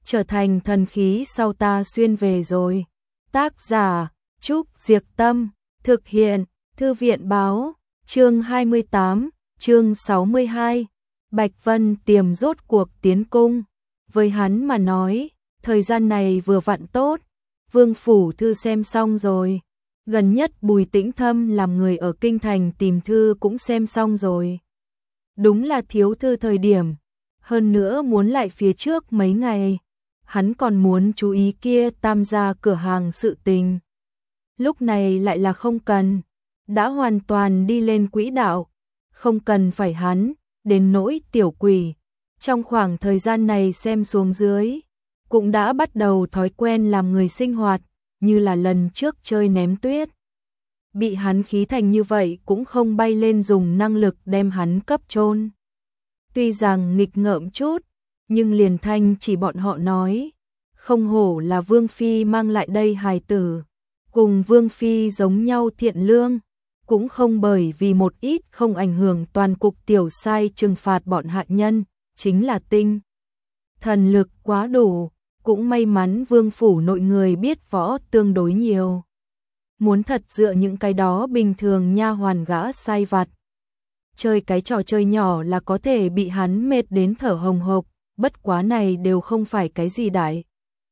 trở thành thần khí sau ta xuyên về rồi. Tác giả Trúc Diệc Tâm, thực hiện Thư viện Báo, chương 28, chương 62. Bạch Vân Tiềm rốt cuộc tiến cung. Với hắn mà nói, thời gian này vừa vặn tốt, Vương phủ thư xem xong rồi. Gần nhất Bùi Tĩnh Thâm làm người ở kinh thành tìm thư cũng xem xong rồi. Đúng là thiếu thư thời điểm, hơn nữa muốn lại phía trước mấy ngày. Hắn còn muốn chú ý kia Tam gia cửa hàng sự tình. Lúc này lại là không cần, đã hoàn toàn đi lên quỹ đạo, không cần phải hắn, đến nỗi tiểu quỷ. Trong khoảng thời gian này xem xuống dưới, cũng đã bắt đầu thói quen làm người sinh hoạt, như là lần trước chơi ném tuyết. Bị hắn khí thành như vậy cũng không bay lên dùng năng lực đem hắn cấp chôn. Tuy rằng nghịch ngợm chút, nhưng liền thanh chỉ bọn họ nói, không hổ là Vương Phi mang lại đây hài tử, cùng Vương Phi giống nhau thiện lương, cũng không bởi vì một ít không ảnh hưởng toàn cục tiểu sai trừng phạt bọn hạ nhân, chính là tinh. Thần lực quá đủ, cũng may mắn Vương phủ nội người biết võ tương đối nhiều. Muốn thật dựa những cái đó bình thường nha hoàn gã sai vặt. Chơi cái trò chơi nhỏ là có thể bị hắn mệt đến thở hồng hộc, bất quá này đều không phải cái gì đại.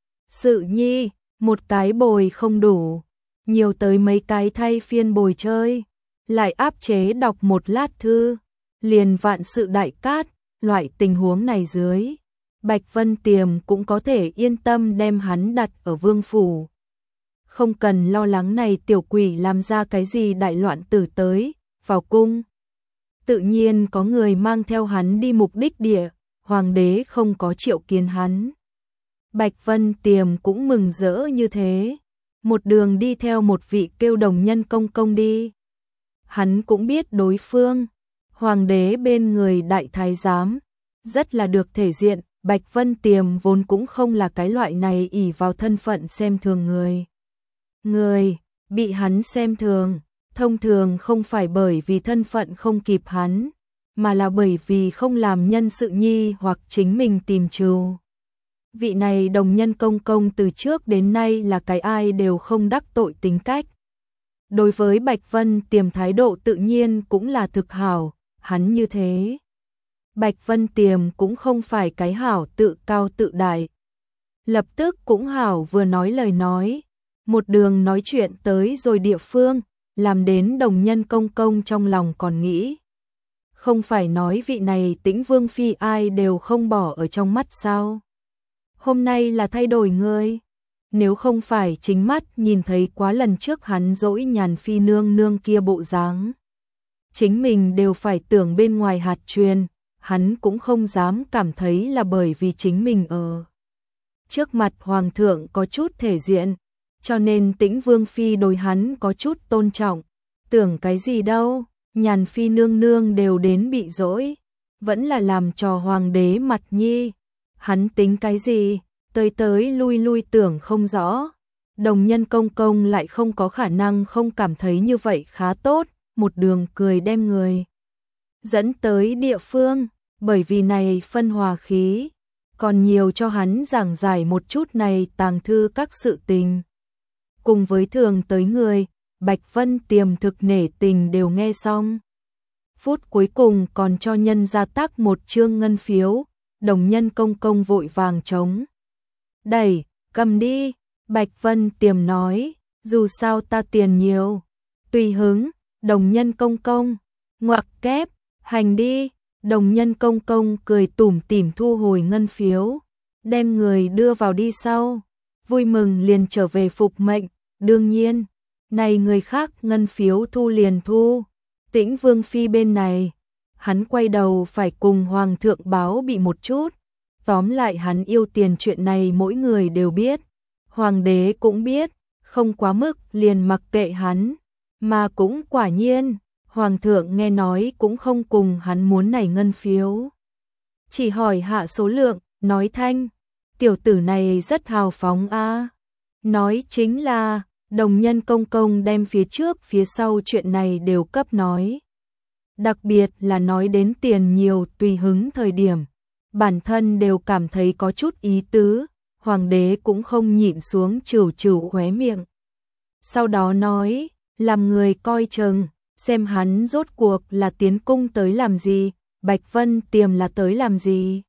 Sự nhi, một cái bồi không đủ, nhiều tới mấy cái thay phiên bồi chơi, lại áp chế đọc một lát thư, liền vạn sự đại cát, loại tình huống này dưới. Bạch Vân Tiềm cũng có thể yên tâm đem hắn đặt ở Vương phủ. Không cần lo lắng này tiểu quỷ làm ra cái gì đại loạn tử tới, vào cung. Tự nhiên có người mang theo hắn đi mục đích địa, hoàng đế không có triệu kiến hắn. Bạch Vân Tiềm cũng mừng rỡ như thế, một đường đi theo một vị kêu Đồng Nhân công công đi. Hắn cũng biết đối phương, hoàng đế bên người đại thái giám, rất là được thể diện. Bạch Vân Tiềm vốn cũng không là cái loại này ỷ vào thân phận xem thường người. Người bị hắn xem thường, thông thường không phải bởi vì thân phận không kịp hắn, mà là bởi vì không làm nhân sự nhi hoặc chính mình tìm trù. Vị này Đồng Nhân công công từ trước đến nay là cái ai đều không đắc tội tính cách. Đối với Bạch Vân Tiềm thái độ tự nhiên cũng là thực hảo, hắn như thế. Bạch Vân Tiềm cũng không phải cái hảo tự cao tự đại. Lập tức cũng hảo vừa nói lời nói, một đường nói chuyện tới rồi địa phương, làm đến Đồng Nhân công công trong lòng còn nghĩ. Không phải nói vị này Tĩnh Vương Phi ai đều không bỏ ở trong mắt sao? Hôm nay là thay đổi người. Nếu không phải chính mắt nhìn thấy quá lần trước hắn dỗi Nhàn Phi nương nương kia bộ dáng, chính mình đều phải tưởng bên ngoài hạt truyền. Hắn cũng không dám cảm thấy là bởi vì chính mình ở trước mặt hoàng thượng có chút thể diện, cho nên Tĩnh Vương Phi đối hắn có chút tôn trọng. Tưởng cái gì đâu, Nhàn Phi nương nương đều đến bị dỗi, vẫn là làm trò hoàng đế mặt nhi. Hắn tính cái gì, tới lui lui tưởng không rõ. Đồng Nhân công công lại không có khả năng không cảm thấy như vậy khá tốt, một đường cười đem người dẫn tới địa phương, bởi vì này phân hòa khí, còn nhiều cho hắn giảng giải một chút này tàng thư các sự tình. Cùng với thường tới người, Bạch Vân Tiềm thực nể tình đều nghe xong. Phút cuối cùng còn cho nhân gia tác một chương ngân phiếu, Đồng Nhân công công vội vàng chống. Đẩy, cầm đi, Bạch Vân Tiềm nói, dù sao ta tiền nhiều. Tùy hứng, Đồng Nhân công công, ngoặc kép, hành đi. Đồng Nhân công công cười tủm tỉm thu hồi ngân phiếu, đem người đưa vào đi sau, vui mừng liền trở về phục mệnh. Đương nhiên, này người khác ngân phiếu thu liền thu, Tĩnh Vương Phi bên này, hắn quay đầu phải cùng hoàng thượng báo bị một chút. Tóm lại hắn yêu tiền chuyện này mỗi người đều biết, hoàng đế cũng biết, không quá mức liền mặc kệ hắn, mà cũng quả nhiên. Hoàng thượng nghe nói cũng không cùng hắn muốn này ngân phiếu. Chỉ hỏi hạ số lượng, nói thanh, tiểu tử này rất hào phóng a. Nói chính là, Đồng Nhân công công đem phía trước phía sau chuyện này đều cấp nói. Đặc biệt là nói đến tiền nhiều tùy hứng thời điểm, bản thân đều cảm thấy có chút ý tứ, Hoàng đế cũng không nhịn xuống trừ trừ khóe miệng. Sau đó nói, làm người coi chừng, xem hắn rốt cuộc là tiến cung tới làm gì, Bạch Vân Tiềm là tới làm gì.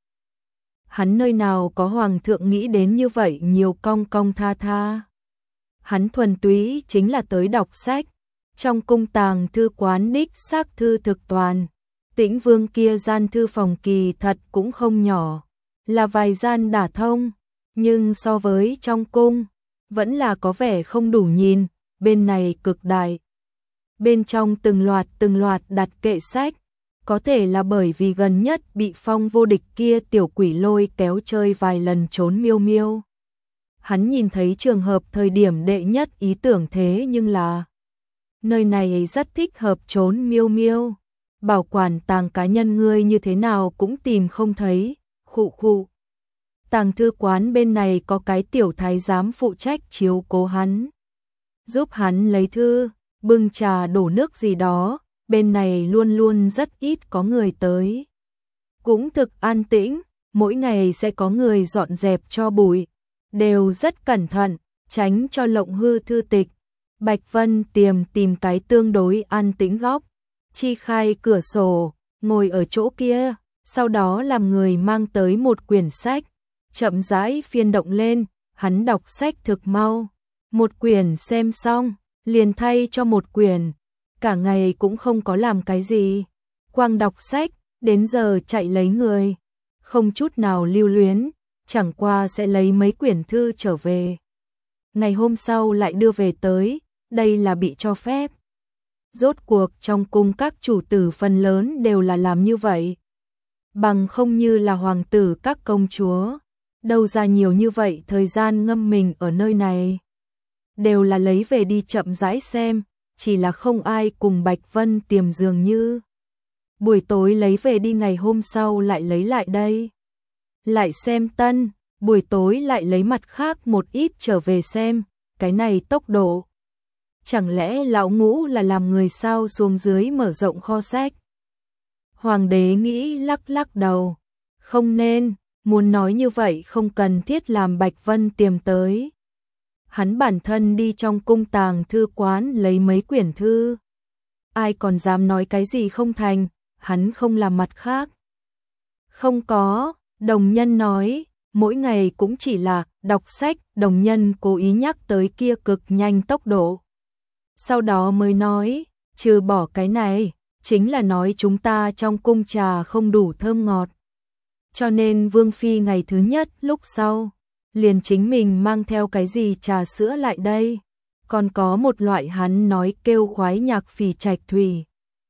Hắn nơi nào có hoàng thượng nghĩ đến như vậy nhiều cong cong tha tha. Hắn thuần túy chính là tới đọc sách, trong cung tàng thư quán đích xác thư thực toàn. Tĩnh Vương kia gian thư phòng kỳ thật cũng không nhỏ, là vài gian đả thông, nhưng so với trong cung, vẫn là có vẻ không đủ nhìn, bên này cực đại. Bên trong từng loạt đặt kệ sách, có thể là bởi vì gần nhất bị Phong Vô Địch kia tiểu quỷ lôi kéo chơi vài lần trốn miêu miêu. Hắn nhìn thấy trường hợp thời điểm đệ nhất ý tưởng thế nhưng là nơi này rất thích hợp trốn miêu miêu. Bảo quản tàng cá nhân ngươi như thế nào cũng tìm không thấy, khụ khụ. Tàng thư quán bên này có cái tiểu thái giám phụ trách chiếu cố hắn, giúp hắn lấy thư, bưng trà đổ nước gì đó, bên này luôn luôn rất ít có người tới. Cũng thực an tĩnh, mỗi ngày sẽ có người dọn dẹp cho bụi, đều rất cẩn thận, tránh cho lộng hư thư tịch. Bạch Vân Tiềm tìm cái tương đối an tĩnh góc, chi khai cửa sổ, ngồi ở chỗ kia, sau đó làm người mang tới một quyển sách, chậm rãi phiên động lên, hắn đọc sách thực mau, một quyển xem xong, liền thay cho một quyển, cả ngày cũng không có làm cái gì, quang đọc sách, đến giờ chạy lấy người, không chút nào lưu luyến, chẳng qua sẽ lấy mấy quyển thư trở về. Ngày hôm sau lại đưa về tới, đây là bị cho phép. Rốt cuộc trong cung các chủ tử phần lớn đều là làm như vậy. Bằng không như là hoàng tử các công chúa, đâu ra nhiều như vậy thời gian ngâm mình ở nơi này. Đều là lấy về đi chậm rãi xem, chỉ là không ai cùng Bạch Vân Tiềm dường như. Buổi tối lấy về đi ngày hôm sau lại lấy lại đây. Lại xem tân, buổi tối lại lấy mặt khác một ít trở về xem, cái này tốc độ. Chẳng lẽ lão ngũ là làm người sao xuống dưới mở rộng kho sách? Hoàng đế nghĩ lắc lắc đầu, không nên, muốn nói như vậy không cần thiết làm Bạch Vân Tiềm tới. Hắn bản thân đi trong cung tàng thư quán lấy mấy quyển thư. Ai còn dám nói cái gì không thành, hắn không làm mặt khác. Không có, đồng nhân nói, mỗi ngày cũng chỉ là đọc sách, đồng nhân cố ý nhắc tới kia cực nhanh tốc độ. Sau đó mới nói, trừ bỏ cái này, chính là nói chúng ta trong cung trà không đủ thơm ngọt. Cho nên Vương Phi ngày thứ nhất lúc sau, liền chính mình mang theo cái gì trà sữa lại đây. Còn có một loại hắn nói kêu khoái nhạc phỉ trạch thủy.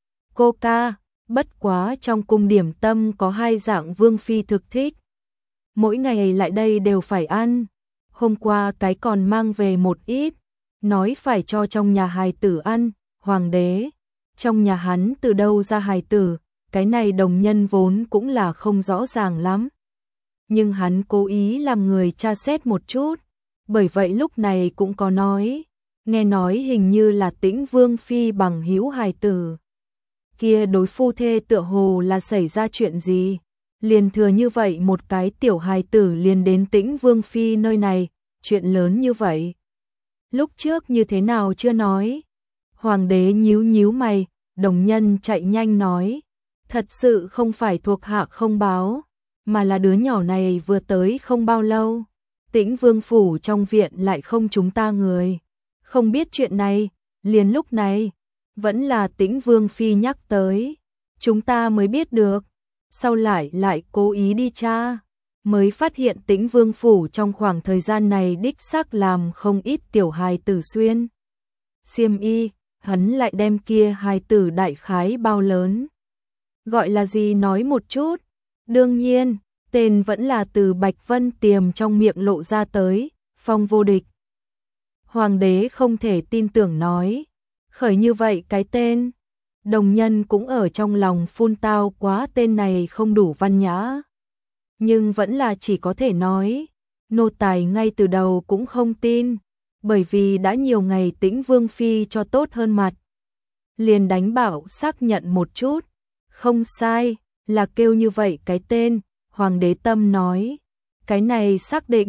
Coca, bất quá trong cung điểm tâm có hai dạng Vương Phi thực thích. Mỗi ngày lại đây đều phải ăn. Hôm qua cái còn mang về một ít, nói phải cho trong nhà hài tử ăn, hoàng đế. Trong nhà hắn từ đâu ra hài tử, cái này đồng nhân vốn cũng là không rõ ràng lắm. Nhưng hắn cố ý làm người tra xét một chút, bởi vậy lúc này cũng có nói, nghe nói hình như là Tĩnh Vương Phi bằng hữu hài tử. Kia đối phu thê tựa hồ là xảy ra chuyện gì, liền thừa như vậy một cái tiểu hài tử liền đến Tĩnh Vương Phi nơi này, chuyện lớn như vậy. Lúc trước như thế nào chưa nói. Hoàng đế nhíu nhíu mày, đồng nhân chạy nhanh nói, thật sự không phải thuộc hạ không báo, mà là đứa nhỏ này vừa tới không bao lâu. Tĩnh Vương phủ trong viện lại không chúng ta người, không biết chuyện này, liền lúc này, vẫn là Tĩnh Vương Phi nhắc tới, chúng ta mới biết được, sau lại cố ý đi tra, mới phát hiện Tĩnh Vương phủ trong khoảng thời gian này đích xác làm không ít tiểu hài tử xuyên xiêm y, hắn lại đem kia hài tử đại khái bao lớn. Gọi là gì nói một chút, đương nhiên, tên vẫn là từ Bạch Vân Tiềm trong miệng lộ ra tới, Phong Vô Địch. Hoàng đế không thể tin tưởng nói, khởi như vậy cái tên, đồng nhân cũng ở trong lòng phun tao quá tên này không đủ văn nhã. Nhưng vẫn là chỉ có thể nói, nô tài ngay từ đầu cũng không tin, bởi vì đã nhiều ngày Tĩnh Vương Phi cho tốt hơn mặt. Liền đánh bảo xác nhận một chút, không sai, là kêu như vậy cái tên, Hoàng đế tâm nói, cái này xác định,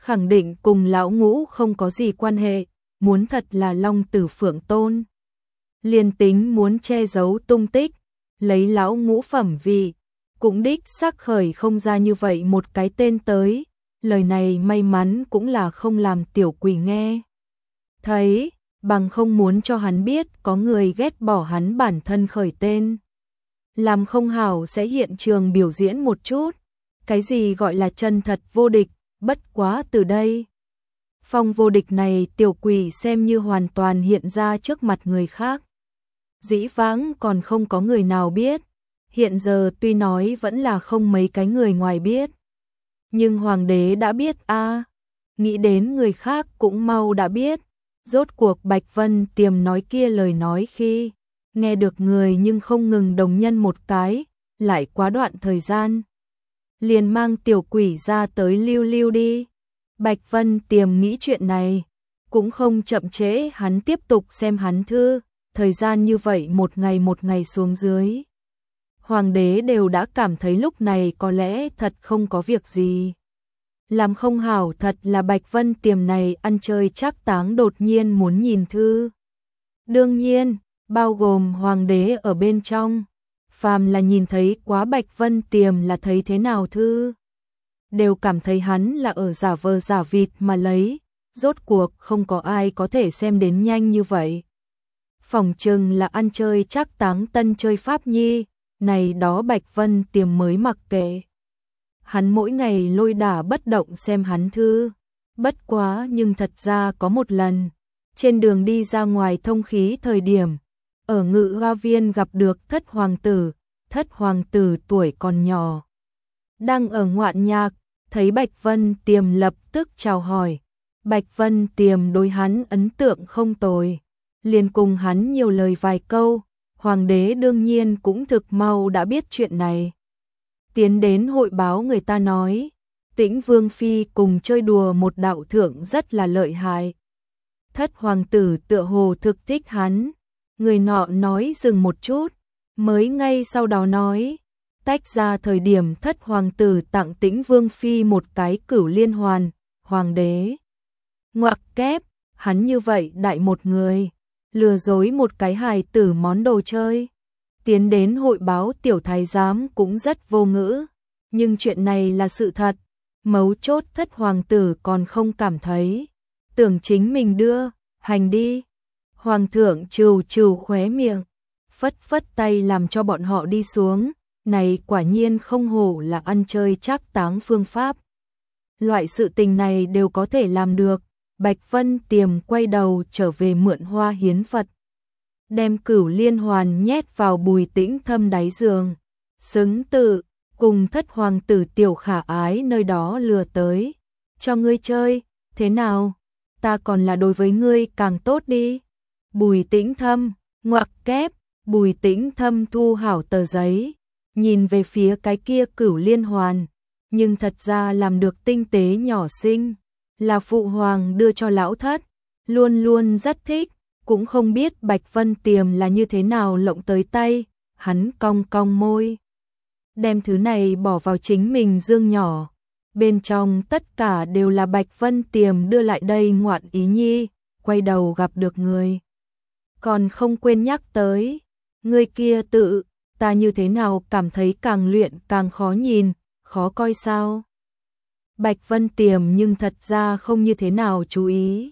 khẳng định cùng lão Ngũ không có gì quan hệ, muốn thật là Long Tử Phượng Tôn. Liền tính muốn che giấu tung tích, lấy lão Ngũ phẩm vị, cũng đích xác khởi không ra như vậy một cái tên tới, lời này may mắn cũng là không làm tiểu quỷ nghe thấy, bằng không muốn cho hắn biết có người ghét bỏ hắn bản thân khởi tên. Làm không hảo sẽ hiện trường biểu diễn một chút, cái gì gọi là chân thật vô địch, bất quá từ đây. Phong vô địch này tiểu quỷ xem như hoàn toàn hiện ra trước mặt người khác. Dĩ vãng còn không có người nào biết, hiện giờ tuy nói vẫn là không mấy cái người ngoài biết. Nhưng hoàng đế đã biết a, nghĩ đến người khác cũng mau đã biết. Rốt cuộc Bạch Vân Tiềm nói kia lời nói khi nghe được người nhưng không ngừng đồng nhân một cái, lại quá đoạn thời gian. Liền mang tiểu quỷ ra tới lưu lưu đi. Bạch Vân Tiềm nghĩ chuyện này, cũng không chậm trễ hắn tiếp tục xem hắn thư, thời gian như vậy một ngày xuống dưới. Hoàng đế đều đã cảm thấy lúc này có lẽ thật không có việc gì. Làm không hảo thật là Bạch Vân Tiềm này ăn chơi trác táng đột nhiên muốn nhìn thư. Đương nhiên, bao gồm hoàng đế ở bên trong, phàm là nhìn thấy quá Bạch Vân Tiềm là thấy thế nào thư. Đều cảm thấy hắn là ở giả vờ giả vịt mà lấy, rốt cuộc không có ai có thể xem đến nhanh như vậy. Phỏng chừng là ăn chơi trác táng tân chơi Pháp Nhi, này đó Bạch Vân Tiềm mới mặc kệ. Hắn mỗi ngày lôi đả bất động xem hắn thư, bất quá nhưng thật ra có một lần, trên đường đi ra ngoài thông khí thời điểm, ở Ngự Hoa Viên gặp được thất hoàng tử tuổi còn nhỏ. Đang ở ngoạn nhạc, thấy Bạch Vân Tiềm lập tức chào hỏi, Bạch Vân Tiềm đối hắn ấn tượng không tồi, liền cùng hắn nhiều lời vài câu, hoàng đế đương nhiên cũng thực mau đã biết chuyện này. Tiến đến hội báo người ta nói, Tĩnh Vương Phi cùng chơi đùa một đạo thượng rất là lợi hại. Thất hoàng tử tựa hồ thực thích hắn, người nọ nói dừng một chút, mới ngay sau đó nói, tách ra thời điểm thất hoàng tử tặng Tĩnh Vương Phi một cái cửu liên hoàn, hoàng đế. Ngoặc kép, hắn như vậy đại một người, lừa dối một cái hài tử món đồ chơi. Tiến đến hội báo tiểu thái giám cũng rất vô ngữ, nhưng chuyện này là sự thật, mấu chốt thất hoàng tử còn không cảm thấy, tưởng chính mình đưa, hành đi. Hoàng thượng trừ trừ khóe miệng, phất phất tay làm cho bọn họ đi xuống, này quả nhiên không hổ là ăn chơi trác táng phương pháp. Loại sự tình này đều có thể làm được, Bạch Vân Tiềm quay đầu trở về mượn hoa hiến Phật. Đem cửu liên hoàn nhét vào Bùi Tĩnh Thâm đáy giường, xứng tự, cùng thất hoàng tử tiểu khả ái nơi đó lừa tới. Cho ngươi chơi, thế nào? Ta còn là đối với ngươi càng tốt đi. Bùi Tĩnh Thâm, ngoặc kép, Bùi Tĩnh Thâm thu hảo tờ giấy, nhìn về phía cái kia cửu liên hoàn, nhưng thật ra làm được tinh tế nhỏ xinh, là phụ hoàng đưa cho lão thất, luôn luôn rất thích. Cũng không biết Bạch Vân Tiềm là như thế nào lộng tới tay, hắn cong cong môi. Đem thứ này bỏ vào chính mình dương nhỏ, bên trong tất cả đều là Bạch Vân Tiềm đưa lại đây ngoạn ý nhi, quay đầu gặp được người. Còn không quên nhắc tới, người kia tự, ta như thế nào cảm thấy càng luyện càng khó nhìn, khó coi sao. Bạch Vân Tiềm nhưng thật ra không như thế nào chú ý.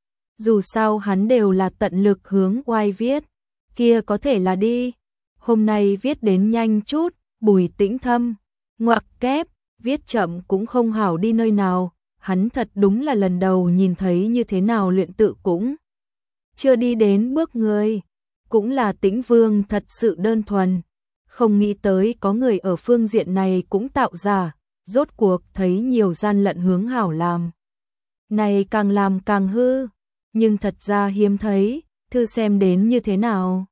Dù sao hắn đều là tận lực hướng oai viết, kia có thể là đi. Hôm nay viết đến nhanh chút, Bùi Tĩnh Thâm, ngoặc kép, viết chậm cũng không hảo đi nơi nào, hắn thật đúng là lần đầu nhìn thấy như thế nào luyện tự cũng. Chưa đi đến bước người, cũng là Tĩnh Vương thật sự đơn thuần, không nghĩ tới có người ở phương diện này cũng tạo ra, rốt cuộc thấy nhiều gian lận hướng hảo làm. Này càng làm càng hư. Nhưng thật ra hiếm thấy, thư xem đến như thế nào.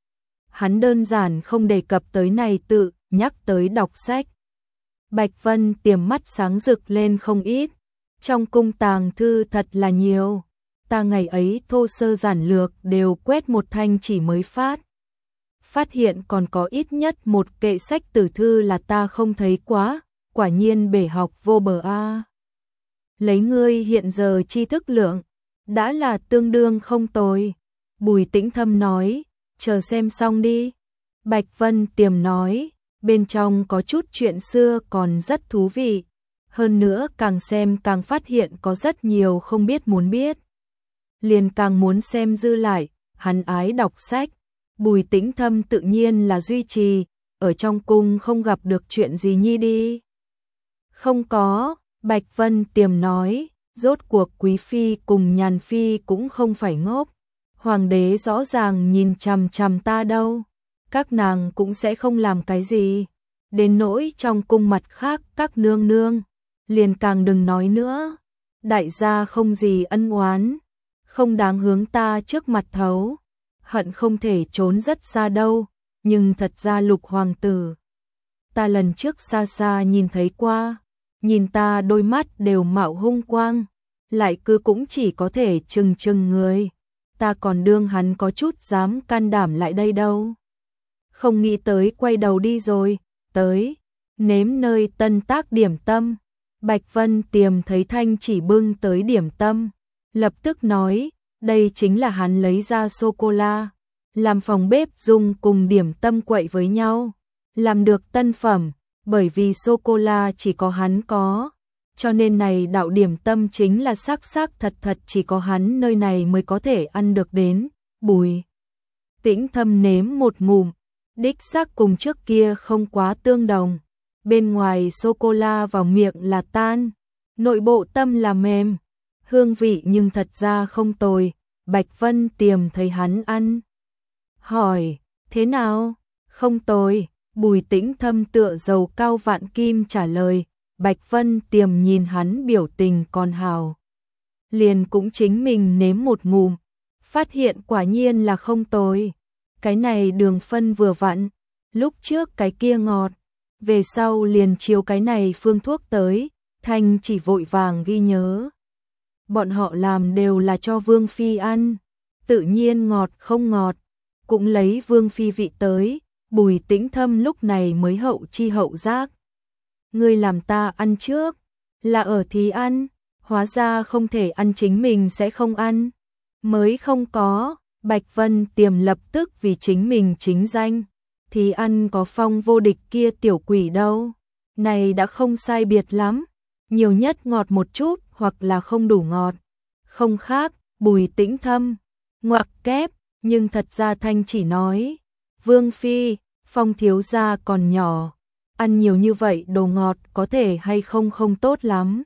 Hắn đơn giản không đề cập tới này tự, nhắc tới đọc sách. Bạch Vân Tiềm mắt sáng rực lên không ít, trong cung tàng thư thật là nhiều. Ta ngày ấy thô sơ giản lược đều quét một thanh chỉ mới phát. Phát hiện còn có ít nhất một kệ sách tử thư là ta không thấy quá, quả nhiên bể học vô bờ a. lấy ngươi hiện giờ tri thức lượng, đã là tương đương không tồi. Bùi Tĩnh Thâm nói, chờ xem xong đi. Bạch Vân Tiềm nói, bên trong có chút chuyện xưa còn rất thú vị. Hơn nữa càng xem càng phát hiện có rất nhiều không biết muốn biết. Liền càng muốn xem dư lại, hắn ái đọc sách. Bùi Tĩnh Thâm tự nhiên là duy trì, ở trong cung không gặp được chuyện gì nhi đi. Không có, Bạch Vân Tiềm nói, rốt cuộc Quý Phi cùng Nhàn Phi cũng không phải ngốc. Hoàng đế rõ ràng nhìn chằm chằm ta đâu. Các nàng cũng sẽ không làm cái gì. Đến nỗi trong cung mặt khác các nương nương, liền càng đừng nói nữa. Đại gia không gì ân oán, không đáng hướng ta trước mặt thấu. Hận không thể trốn rất xa đâu, nhưng thật ra Lục hoàng tử, ta lần trước xa xa nhìn thấy qua, nhìn ta đôi mắt đều mạo hung quang, lại cứ cũng chỉ có thể trừng trừng người, ta còn đương hắn có chút dám can đảm lại đây đâu. Không nghĩ tới quay đầu đi rồi, tới, nếm nơi tân tác điểm tâm. Bạch Vân Tiềm thấy Thanh Chỉ bưng tới điểm tâm, lập tức nói, đây chính là hắn lấy ra sô-cô-la, làm phòng bếp dùng cùng điểm tâm quậy với nhau, làm được tân phẩm, bởi vì sô-cô-la chỉ có hắn có, cho nên này đạo điểm tâm chính là xác xác thật thật chỉ có hắn nơi này mới có thể ăn được đến. Bùi Tĩnh Thâm nếm một ngụm, đích xác cùng trước kia không quá tương đồng. Bên ngoài sô-cô-la vào miệng là tan, nội bộ tâm là mềm, hương vị nhưng thật ra không tồi. Bạch Vân Tiềm thấy hắn ăn, hỏi, thế nào? Không tồi. Bùi Tĩnh Thâm tựa dầu cao vạn kim trả lời. Bạch Vân Tiềm nhìn hắn biểu tình còn hào, liền cũng chính mình nếm một ngụm, phát hiện quả nhiên là không tồi. Cái này đường phân vừa vặn, lúc trước cái kia ngọt, về sau liền chiếu cái này phương thuốc tới. Thanh Chỉ vội vàng ghi nhớ, bọn họ làm đều là cho Vương Phi ăn, tự nhiên ngọt không ngọt, cũng lấy Vương Phi vị tới. Bùi Tĩnh Thâm lúc này mới hậu chi hậu giác, ngươi làm ta ăn trước, là ở thì ăn, hóa ra không thể ăn chính mình sẽ không ăn, mới không có. Bạch Vân Tiềm lập tức vì chính mình chính danh, thì ăn có Phong Vô Địch kia tiểu quỷ đâu, này đã không sai biệt lắm, nhiều nhất ngọt một chút hoặc là không đủ ngọt, không khác. Bùi Tĩnh Thâm ngoặc kép, nhưng thật ra Thanh Chỉ nói, Vương Phi, Phong thiếu gia còn nhỏ, ăn nhiều như vậy đồ ngọt có thể hay không không tốt lắm.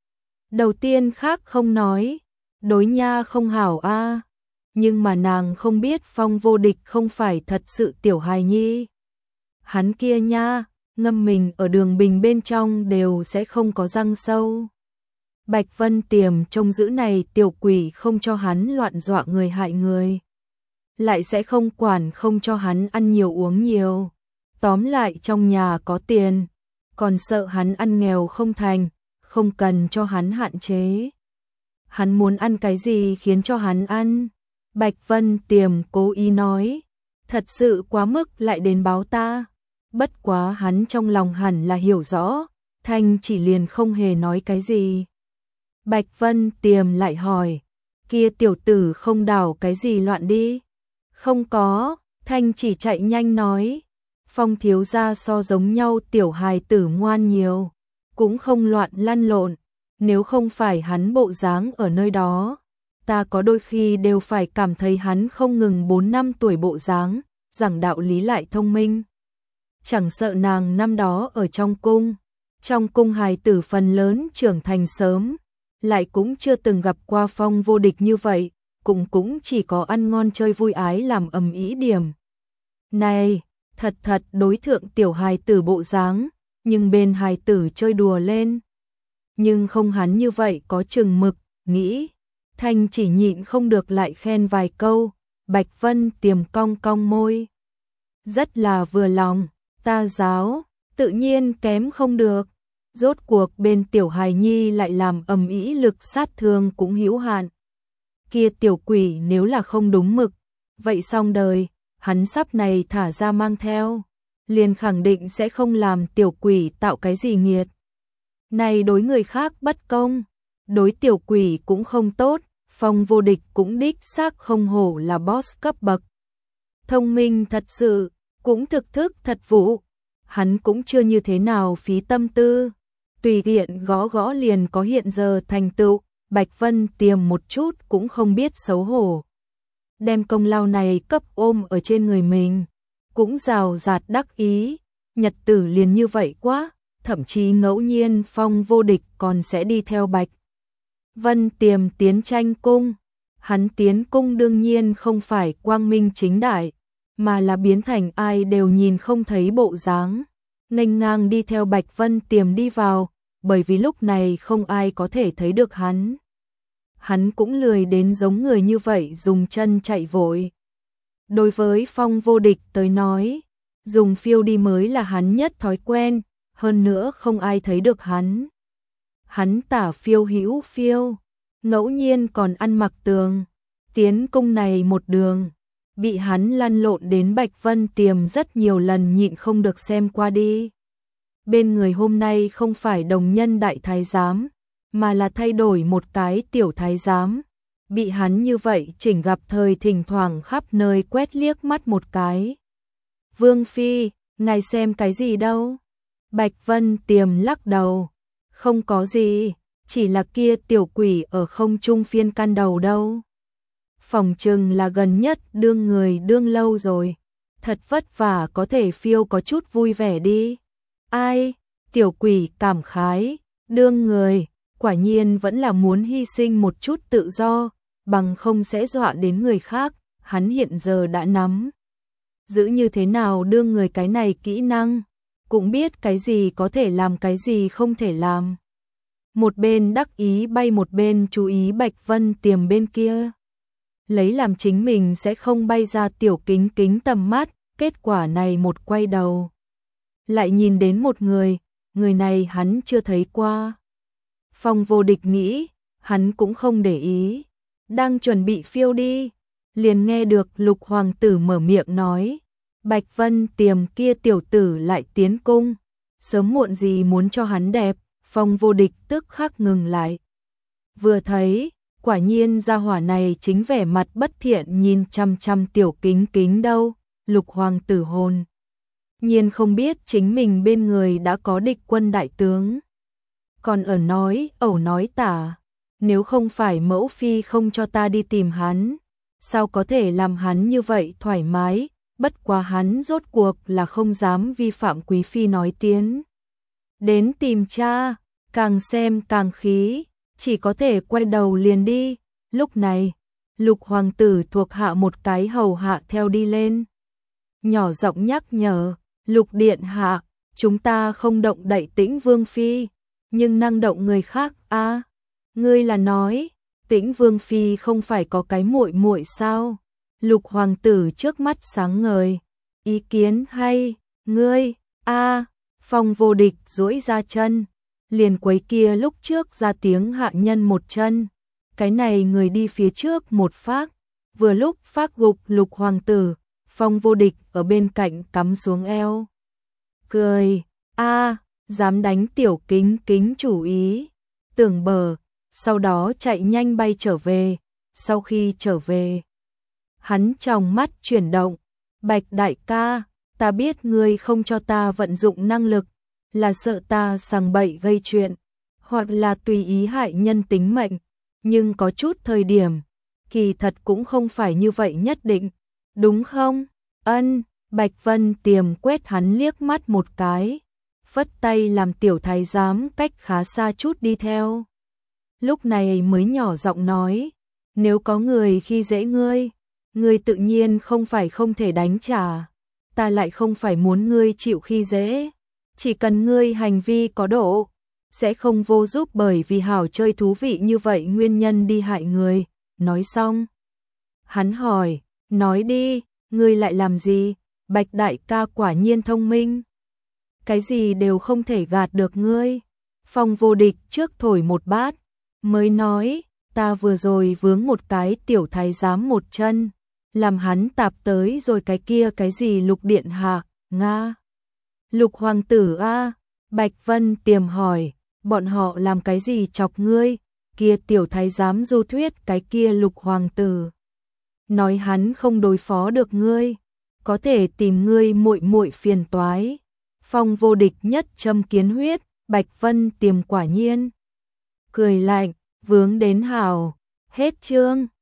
Đầu tiên khác không nói, đối nha không hảo a, nhưng mà nàng không biết Phong Vô Địch không phải thật sự tiểu hài nhi. Hắn kia nha, ngâm mình ở đường bình bên trong đều sẽ không có răng sâu. Bạch Vân Tiềm trông giữ này tiểu quỷ không cho hắn loạn dọa người hại người, lại sẽ không quản không cho hắn ăn nhiều uống nhiều. Tóm lại trong nhà có tiền, còn sợ hắn ăn nghèo không thành, không cần cho hắn hạn chế. Hắn muốn ăn cái gì khiến cho hắn ăn. Bạch Vân Tiềm cố ý nói, thật sự quá mức lại đến báo ta. Bất quá hắn trong lòng hẳn là hiểu rõ, Thanh Chỉ liền không hề nói cái gì. Bạch Vân Tiềm lại hỏi, kia tiểu tử không đảo cái gì loạn đi? Không có. Thanh Chỉ chạy nhanh nói, Phong thiếu gia so giống nhau tiểu hài tử ngoan nhiều, cũng không loạn lăn lộn, nếu không phải hắn bộ dáng ở nơi đó, ta có đôi khi đều phải cảm thấy hắn không ngừng 4 năm tuổi bộ dáng, giảng đạo lý lại thông minh. Chẳng sợ nàng năm đó ở trong cung hài tử phần lớn trưởng thành sớm, lại cũng chưa từng gặp qua Phong Vô Địch như vậy, cũng chỉ có ăn ngon chơi vui ái làm ầm ĩ điểm. Này, thật đối thượng tiểu hài tử bộ dáng, nhưng bên hài tử chơi đùa lên. Nhưng không hắn như vậy có chừng mực, nghĩ. Thanh Chỉ nhịn không được lại khen vài câu. Bạch Vân Tiềm cong cong môi, rất là vừa lòng, ta giáo, tự nhiên kém không được. Rốt cuộc bên tiểu hài nhi lại làm ầm ĩ lực sát thương cũng hữu hạn. Kia tiểu quỷ nếu là không đúng mực, vậy xong đời, hắn sắp này thả ra mang theo, liền khẳng định sẽ không làm tiểu quỷ tạo cái gì nghiệt. Này đối người khác bất công, đối tiểu quỷ cũng không tốt, Phong Vô Địch cũng đích xác không hổ là boss cấp bậc. Thông minh thật sự, cũng thực thức thật vụ, hắn cũng chưa như thế nào phí tâm tư, tùy tiện gõ gõ liền có hiện giờ thành tựu, Bạch Vân Tiềm một chút cũng không biết xấu hổ. Đem công lao này cấp ôm ở trên người mình, cũng rào rạt đắc ý, nhật tử liền như vậy quá, thậm chí ngẫu nhiên Phong Vô Địch còn sẽ đi theo Bạch Vân Tiềm tiến tranh cung. Hắn tiến cung đương nhiên không phải quang minh chính đại, mà là biến thành ai đều nhìn không thấy bộ dáng, nghênh ngang đi theo Bạch Vân Tiềm đi vào, bởi vì lúc này không ai có thể thấy được hắn. Hắn cũng lười đến giống người như vậy dùng chân chạy vội. Đối với Phong Vô Địch tới nói, dùng phiêu đi mới là hắn nhất thói quen, hơn nữa không ai thấy được hắn. Hắn tả phiêu hữu phiêu, ngẫu nhiên còn ăn mặc tường, tiến cung này một đường, bị hắn lăn lộn đến Bạch Vân Tiềm rất nhiều lần nhịn không được xem qua đi. Bên người hôm nay không phải đồng nhân đại thái giám, mà là thay đổi một cái tiểu thái giám, bị hắn như vậy chỉnh gặp thời thỉnh thoảng khắp nơi quét liếc mắt một cái. Vương Phi, ngài xem cái gì đâu? Bạch Vân Tiềm lắc đầu, không có gì, chỉ là kia tiểu quỷ ở không trung phiên can đầu đâu. Phòng trừng là gần nhất đương người đương lâu rồi, thật vất vả có thể phiêu có chút vui vẻ đi. Ai, tiểu quỷ cảm khái, đương người, quả nhiên vẫn là muốn hy sinh một chút tự do, bằng không sẽ dọa đến người khác, hắn hiện giờ đã nắm. Giữ như thế nào đương người cái này kỹ năng, cũng biết cái gì có thể làm cái gì không thể làm. Một bên đắc ý bay một bên chú ý Bạch Vân Tiềm bên kia. Lấy làm chính mình sẽ không bay ra tiểu kính kính tầm mắt, kết quả này một quay đầu. Lại nhìn đến một người này hắn chưa thấy qua. Phong Vô Địch nghĩ, hắn cũng không để ý, đang chuẩn bị phiêu đi, liền nghe được Lục hoàng tử mở miệng nói, Bạch Vân Tiềm kia tiểu tử lại tiến cung, sớm muộn gì muốn cho hắn đẹp. Phong Vô Địch tức khắc ngừng lại. Vừa thấy, quả nhiên gia hỏa này chính vẻ mặt bất thiện nhìn chăm chăm tiểu kính kính đâu, Lục hoàng tử hồn nhiên không biết chính mình bên người đã có địch quân đại tướng. Còn ở nói, ẩu nói tả, nếu không phải mẫu phi không cho ta đi tìm hắn, sao có thể làm hắn như vậy thoải mái, bất quá hắn rốt cuộc là không dám vi phạm quý phi nói tiến. Đến tìm cha, càng xem càng khí, chỉ có thể quay đầu liền đi. Lúc này, Lục hoàng tử thuộc hạ một cái hầu hạ theo đi lên. Nhỏ giọng nhắc nhở, Lục điện hạ, chúng ta không động đậy Tĩnh Vương Phi, nhưng năng động người khác a. Ngươi là nói, Tĩnh Vương Phi không phải có cái muội muội sao? Lục hoàng tử trước mắt sáng ngời, ý kiến hay, ngươi, a. Phong Vô Địch duỗi ra chân, liền quấy kia lúc trước ra tiếng hạ nhân một chân, cái này người đi phía trước một phát, vừa lúc phát gục Lục hoàng tử, Phong Vô Địch ở bên cạnh cắm xuống eo. Cười, a, dám đánh tiểu kính kính chủ ý, tưởng bờ, sau đó chạy nhanh bay trở về, sau khi trở về, hắn trong mắt chuyển động, Bạch đại ca, ta biết ngươi không cho ta vận dụng năng lực, là sợ ta sằng bậy gây chuyện, hoặc là tùy ý hại nhân tính mệnh, nhưng có chút thời điểm, kỳ thật cũng không phải như vậy nhất định, đúng không? Ân, Bạch Vân Tiềm quét hắn liếc mắt một cái, phất tay làm tiểu thái giám cách khá xa chút đi theo. Lúc này mới nhỏ giọng nói, nếu có người khi dễ ngươi, ngươi tự nhiên không phải không thể đánh trả, ta lại không phải muốn ngươi chịu khi dễ, chỉ cần ngươi hành vi có độ, sẽ không vô giúp bởi vì hảo chơi thú vị như vậy nguyên nhân đi hại người. Nói xong, hắn hỏi, nói đi, ngươi lại làm gì? Bạch đại ca quả nhiên thông minh, cái gì đều không thể gạt được ngươi. Phong Vô Địch trước thổi một bát, mới nói, ta vừa rồi vướng một cái tiểu thái giám một chân, làm hắn tạp tới rồi cái kia cái gì Lục điện hạ, nga. Lục hoàng tử a. Bạch Vân Tiềm hỏi, bọn họ làm cái gì chọc ngươi? kia tiểu thái giám du thuyết cái kia Lục hoàng tử. Nói hắn không đối phó được ngươi, có thể tìm ngươi muội muội phiền toái. Phong vô địch nhất châm kiến huyết, Bạch Vân tiềm quả nhiên. Cười lạnh, vướng đến hào, hết chương.